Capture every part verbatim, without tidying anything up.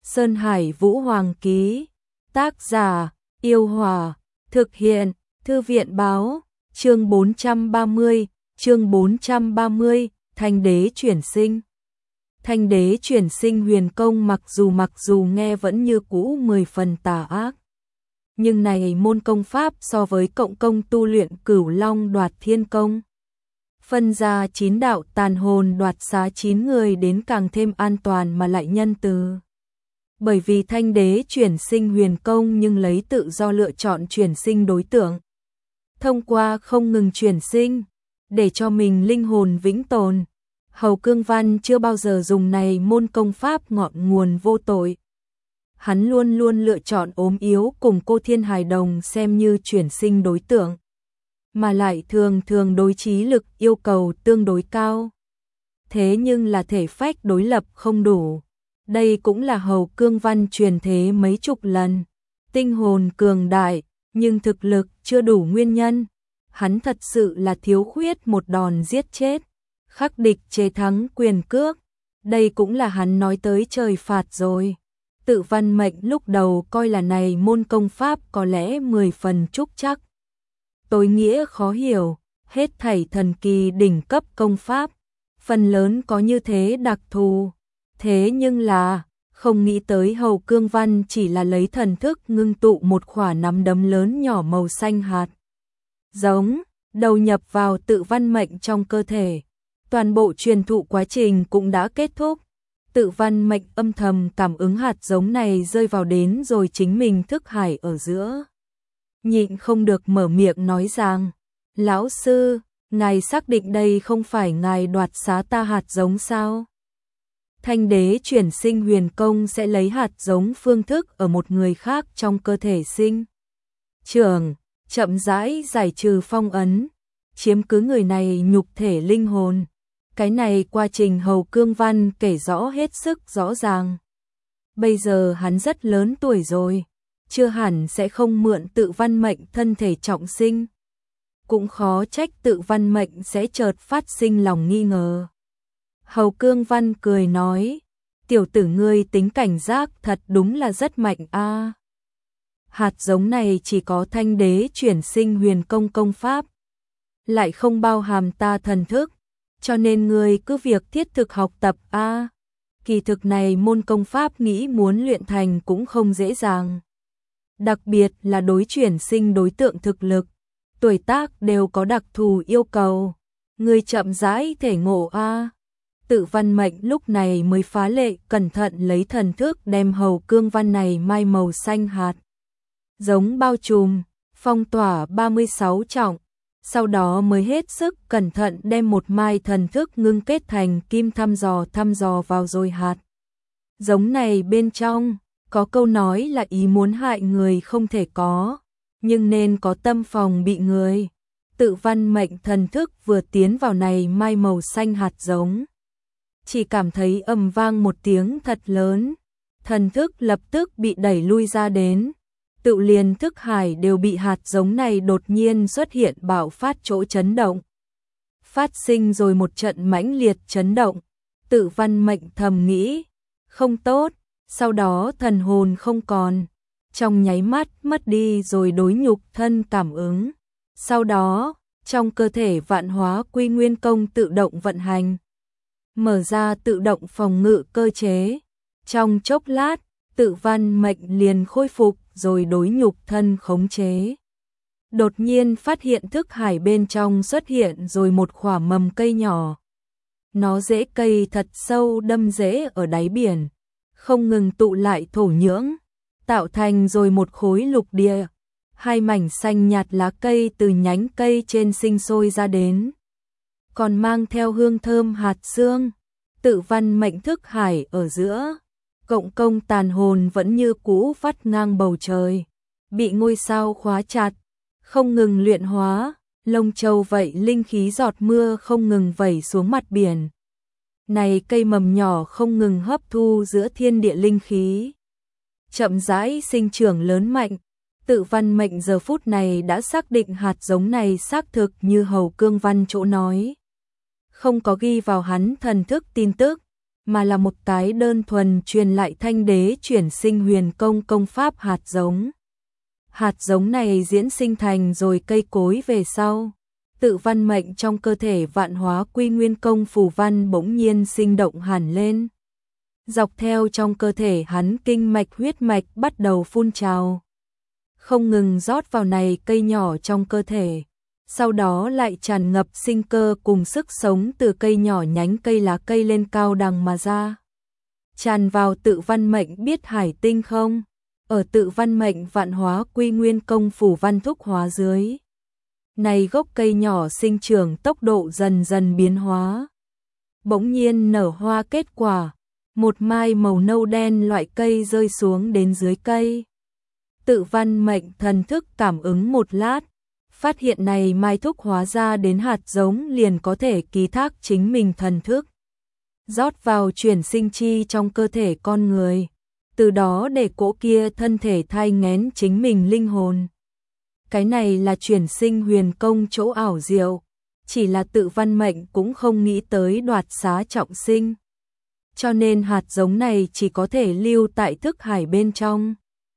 Sơn Hải Vũ Hoàng ký. Tác giả: Yêu Hòa. Thực hiện: Thư viện báo. Chương bốn trăm ba mươi, chương bốn trăm ba mươi, Thanh đế chuyển sinh. Thanh đế chuyển sinh huyền công mặc dù mặc dù nghe vẫn như cũ mười phần tà ác. Nhưng này môn công pháp so với cộng công tu luyện Cửu Long đoạt thiên công, phân ra chín đạo tàn hồn đoạt xá chín người đến càng thêm an toàn mà lại nhân từ. Bởi vì thanh đế chuyển sinh huyền công nhưng lấy tự do lựa chọn chuyển sinh đối tượng. Thông qua không ngừng chuyển sinh, để cho mình linh hồn vĩnh tồn. Hầu Cương Văn chưa bao giờ dùng này môn công pháp ngọn nguồn vô tội. Hắn luôn luôn lựa chọn ốm yếu cùng cô thiên hài đồng xem như chuyển sinh đối tượng. Mà lại thường thường đối trí lực yêu cầu tương đối cao. Thế nhưng là thể phách đối lập không đủ. Đây cũng là Hầu Cương Văn truyền thế mấy chục lần. Tinh hồn cường đại, nhưng thực lực chưa đủ nguyên nhân. Hắn thật sự là thiếu khuyết một đòn giết chết, khắc địch chế thắng quyền cước. Đây cũng là hắn nói tới trời phạt rồi. Tự văn mệnh lúc đầu coi là này môn công pháp có lẽ mười phần trúc chắc. Tối nghĩa khó hiểu, hết thảy thần kỳ đỉnh cấp công pháp, phần lớn có như thế đặc thù. Thế nhưng là, không nghĩ tới Hầu Cương Văn chỉ là lấy thần thức ngưng tụ một quả nắm đấm lớn nhỏ màu xanh hạt giống, đầu nhập vào tự văn mệnh trong cơ thể. Toàn bộ truyền thụ quá trình cũng đã kết thúc. Tự văn mệnh âm thầm cảm ứng hạt giống này rơi vào đến rồi chính mình thức hải ở giữa. Nhịn không được mở miệng nói rằng, lão sư, ngài xác định đây không phải ngài đoạt xá ta hạt giống sao? Thanh đế chuyển sinh huyền công sẽ lấy hạt giống phương thức ở một người khác trong cơ thể sinh trưởng, chậm rãi giải trừ phong ấn, chiếm cứ người này nhục thể linh hồn. Cái này quá trình Hầu Cương Văn kể rõ hết sức rõ ràng. Bây giờ hắn rất lớn tuổi rồi, chưa hẳn sẽ không mượn tự văn mệnh thân thể trọng sinh. Cũng khó trách tự văn mệnh sẽ chợt phát sinh lòng nghi ngờ. Hầu Cương Văn cười nói, tiểu tử ngươi tính cảnh giác thật đúng là rất mạnh a. Hạt giống này chỉ có thanh đế chuyển sinh huyền công công pháp, lại không bao hàm ta thần thức, cho nên ngươi cứ việc thiết thực học tập a. Kỳ thực này môn công pháp nghĩ muốn luyện thành cũng không dễ dàng. Đặc biệt là đối chuyển sinh đối tượng thực lực, tuổi tác đều có đặc thù yêu cầu. Ngươi chậm rãi thể ngộ a. Tự văn mệnh lúc này mới phá lệ cẩn thận lấy thần thức đem Hầu Cương Văn này mai màu xanh hạt giống bao trùm, phong tỏa ba mươi sáu trọng, sau đó mới hết sức cẩn thận đem một mai thần thức ngưng kết thành kim thăm dò thăm dò vào rồi hạt giống này bên trong. Có câu nói là ý muốn hại người không thể có, nhưng nên có tâm phòng bị người. Tự văn mệnh thần thức vừa tiến vào này mai màu xanh hạt giống, chỉ cảm thấy ầm vang một tiếng thật lớn, thần thức lập tức bị đẩy lui ra đến. Tự liền thức hải đều bị hạt giống này đột nhiên xuất hiện bạo phát chỗ chấn động. Phát sinh rồi một trận mãnh liệt chấn động. Tự văn mệnh thầm nghĩ, không tốt, sau đó thần hồn không còn, trong nháy mắt mất đi rồi đối nhục thân cảm ứng. Sau đó, trong cơ thể vạn hóa quy nguyên công tự động vận hành, mở ra tự động phòng ngự cơ chế. Trong chốc lát, tự văn mệnh liền khôi phục rồi đối nhục thân khống chế. Đột nhiên phát hiện thức hải bên trong xuất hiện rồi một quả mầm cây nhỏ. Nó rễ cây thật sâu đâm rễ ở đáy biển, không ngừng tụ lại thổ nhưỡng, tạo thành rồi một khối lục địa. Hai mảnh xanh nhạt lá cây từ nhánh cây trên sinh sôi ra đến, còn mang theo hương thơm hạt xương. Tự văn mệnh thức hải ở giữa, cộng công tàn hồn vẫn như cũ vắt ngang bầu trời, bị ngôi sao khóa chặt, không ngừng luyện hóa, lông châu vậy linh khí giọt mưa không ngừng vẩy xuống mặt biển. Này cây mầm nhỏ không ngừng hấp thu giữa thiên địa linh khí, chậm rãi sinh trưởng lớn mạnh. Tự văn mệnh giờ phút này đã xác định hạt giống này xác thực như Hầu Cương Văn chỗ nói, không có ghi vào hắn thần thức tin tức, mà là một cái đơn thuần truyền lại thanh đế chuyển sinh huyền công công pháp hạt giống. Hạt giống này diễn sinh thành rồi cây cối về sau. Tự văn mệnh trong cơ thể vạn hóa quy nguyên công phù văn bỗng nhiên sinh động hẳn lên. Dọc theo trong cơ thể hắn kinh mạch huyết mạch bắt đầu phun trào. Không ngừng rót vào này cây nhỏ trong cơ thể. Sau đó lại tràn ngập sinh cơ cùng sức sống từ cây nhỏ nhánh cây lá cây lên cao đằng mà ra. Tràn vào tự văn mệnh biết hải tinh không? Ở tự văn mệnh vạn hóa quy nguyên công phủ văn thúc hóa dưới. Này gốc cây nhỏ sinh trưởng tốc độ dần dần biến hóa. Bỗng nhiên nở hoa kết quả. Một mai màu nâu đen loại cây rơi xuống đến dưới cây. Tự văn mệnh thần thức cảm ứng một lát. Phát hiện này mai thúc hóa ra đến hạt giống liền có thể ký thác chính mình thần thức. Rót vào chuyển sinh chi trong cơ thể con người. Từ đó để cỗ kia thân thể thai nghén chính mình linh hồn. Cái này là chuyển sinh huyền công chỗ ảo diệu. Chỉ là tự văn mệnh cũng không nghĩ tới đoạt xá trọng sinh. Cho nên hạt giống này chỉ có thể lưu tại thức hải bên trong.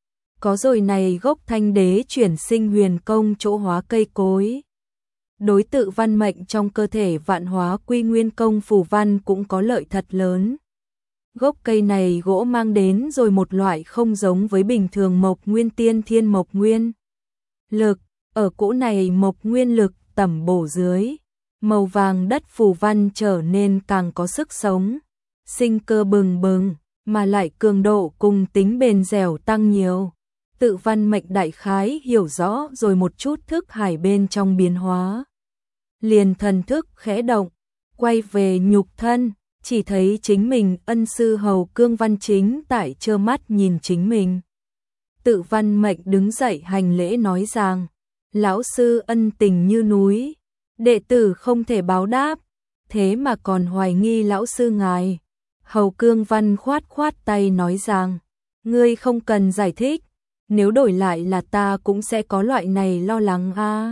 Có rồi này gốc thanh đế chuyển sinh huyền công chỗ hóa cây cối. Đối tự văn mệnh trong cơ thể vạn hóa quy nguyên công phù văn cũng có lợi thật lớn. Gốc cây này gỗ mang đến rồi một loại không giống với bình thường mộc nguyên tiên thiên mộc nguyên. Lực, ở cỗ này mộc nguyên lực tẩm bổ dưới. Màu vàng đất phù văn trở nên càng có sức sống. Sinh cơ bừng bừng, mà lại cường độ cùng tính bền dẻo tăng nhiều. Tự văn mệnh đại khái hiểu rõ rồi một chút thức hải bên trong biến hóa. Liền thần thức khẽ động, quay về nhục thân, chỉ thấy chính mình ân sư hầu cương văn chính tại trơ mắt nhìn chính mình. Tự văn mệnh đứng dậy hành lễ nói rằng, lão sư ân tình như núi, đệ tử không thể báo đáp, thế mà còn hoài nghi lão sư ngài. Hầu cương văn khoát khoát tay nói rằng, ngươi không cần giải thích, nếu đổi lại là ta cũng sẽ có loại này lo lắng a. À.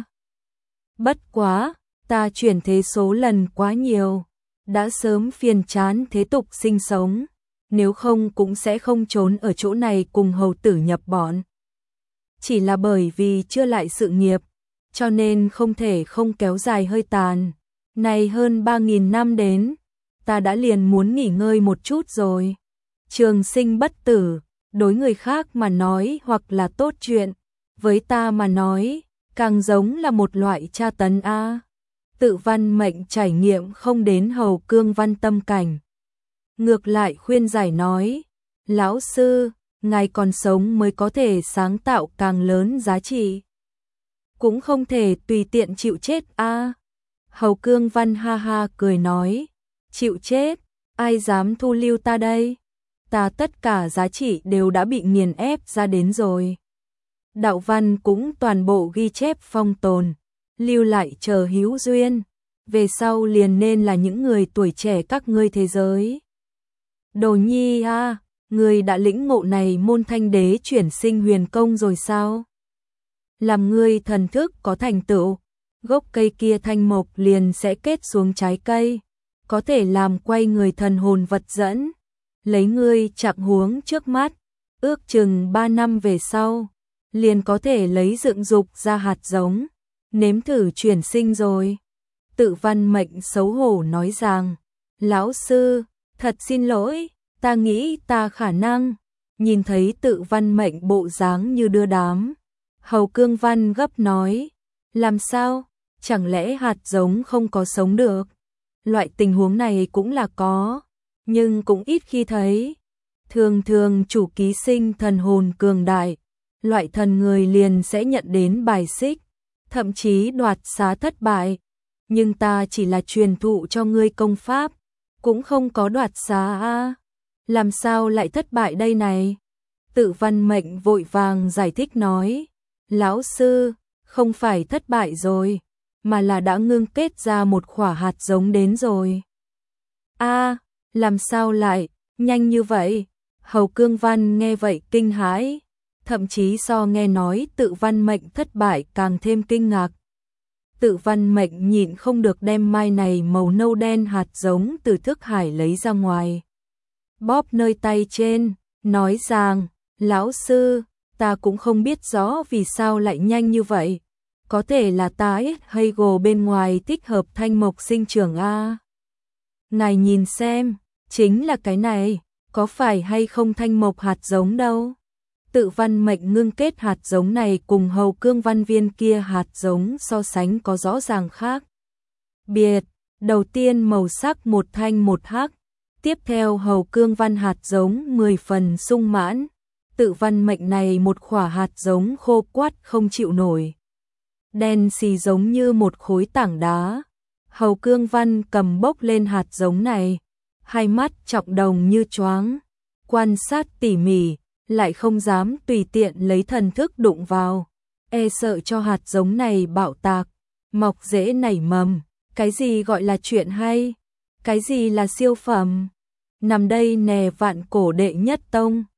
Bất quá, ta chuyển thế số lần quá nhiều, đã sớm phiền chán thế tục sinh sống, nếu không cũng sẽ không trốn ở chỗ này cùng hầu tử nhập bọn. Chỉ là bởi vì chưa lại sự nghiệp, cho nên không thể không kéo dài hơi tàn. Này hơn ba nghìn năm đến, ta đã liền muốn nghỉ ngơi một chút rồi. Trường sinh bất tử, đối người khác mà nói hoặc là tốt chuyện, với ta mà nói, càng giống là một loại tra tấn a. À. Tự văn mệnh trải nghiệm không đến hầu cương văn tâm cảnh. Ngược lại khuyên giải nói, lão sư, ngài còn sống mới có thể sáng tạo càng lớn giá trị. Cũng không thể tùy tiện chịu chết a. À. Hầu cương văn ha ha cười nói, chịu chết, ai dám thu lưu ta đây? Ta tất cả giá trị đều đã bị nghiền ép ra đến rồi. Đạo văn cũng toàn bộ ghi chép phong tồn, lưu lại chờ hữu duyên, về sau liền nên là những người tuổi trẻ các ngươi thế giới. Đồ nhi a, à, ngươi đã lĩnh ngộ này môn thanh đế chuyển sinh huyền công rồi sao? Làm ngươi thần thức có thành tựu, gốc cây kia thanh mộc liền sẽ kết xuống trái cây, có thể làm quay người thần hồn vật dẫn. Lấy ngươi chặng huống trước mắt, ước chừng ba năm về sau, liền có thể lấy dựng dục ra hạt giống, nếm thử chuyển sinh rồi. Tự văn mệnh xấu hổ nói rằng, lão sư, thật xin lỗi, ta nghĩ ta khả năng. Nhìn thấy tự văn mệnh bộ dáng như đưa đám, hầu cương văn gấp nói, làm sao, chẳng lẽ hạt giống không có sống được? Loại tình huống này cũng là có, nhưng cũng ít khi thấy. Thường thường chủ ký sinh thần hồn cường đại, loại thần người liền sẽ nhận đến bài xích, thậm chí đoạt xá thất bại. Nhưng ta chỉ là truyền thụ cho ngươi công pháp, cũng không có đoạt xá a. Làm sao lại thất bại đây này? Tự văn mệnh vội vàng giải thích nói, lão sư, không phải thất bại rồi, mà là đã ngưng kết ra một quả hạt giống đến rồi. A, làm sao lại, nhanh như vậy? Hầu cương văn nghe vậy kinh hãi, thậm chí so nghe nói tự văn mệnh thất bại càng thêm kinh ngạc. Tự văn mệnh nhịn không được đem mai này màu nâu đen hạt giống từ thức hải lấy ra ngoài, bóp nơi tay trên, nói rằng, lão sư, ta cũng không biết rõ vì sao lại nhanh như vậy. Có thể là ta ít hay gồ bên ngoài thích hợp thanh mộc sinh trưởng a. Ngài nhìn xem, chính là cái này, có phải hay không thanh mộc hạt giống đâu. Tự văn mệnh ngưng kết hạt giống này cùng hầu cương văn viên kia hạt giống so sánh có rõ ràng khác biệt. Đầu tiên màu sắc một thanh một hắc, tiếp theo hầu cương văn hạt giống mười phần sung mãn, tự văn mệnh này một khỏa hạt giống khô quắt không chịu nổi. Đen xì giống như một khối tảng đá. Hầu cương văn cầm bốc lên hạt giống này, hai mắt trọng đồng như choáng, quan sát tỉ mỉ, lại không dám tùy tiện lấy thần thức đụng vào, e sợ cho hạt giống này bạo tạc, mọc rễ nảy mầm. Cái gì gọi là chuyện hay? Cái gì là siêu phẩm? Nằm đây nè vạn cổ đệ nhất tông.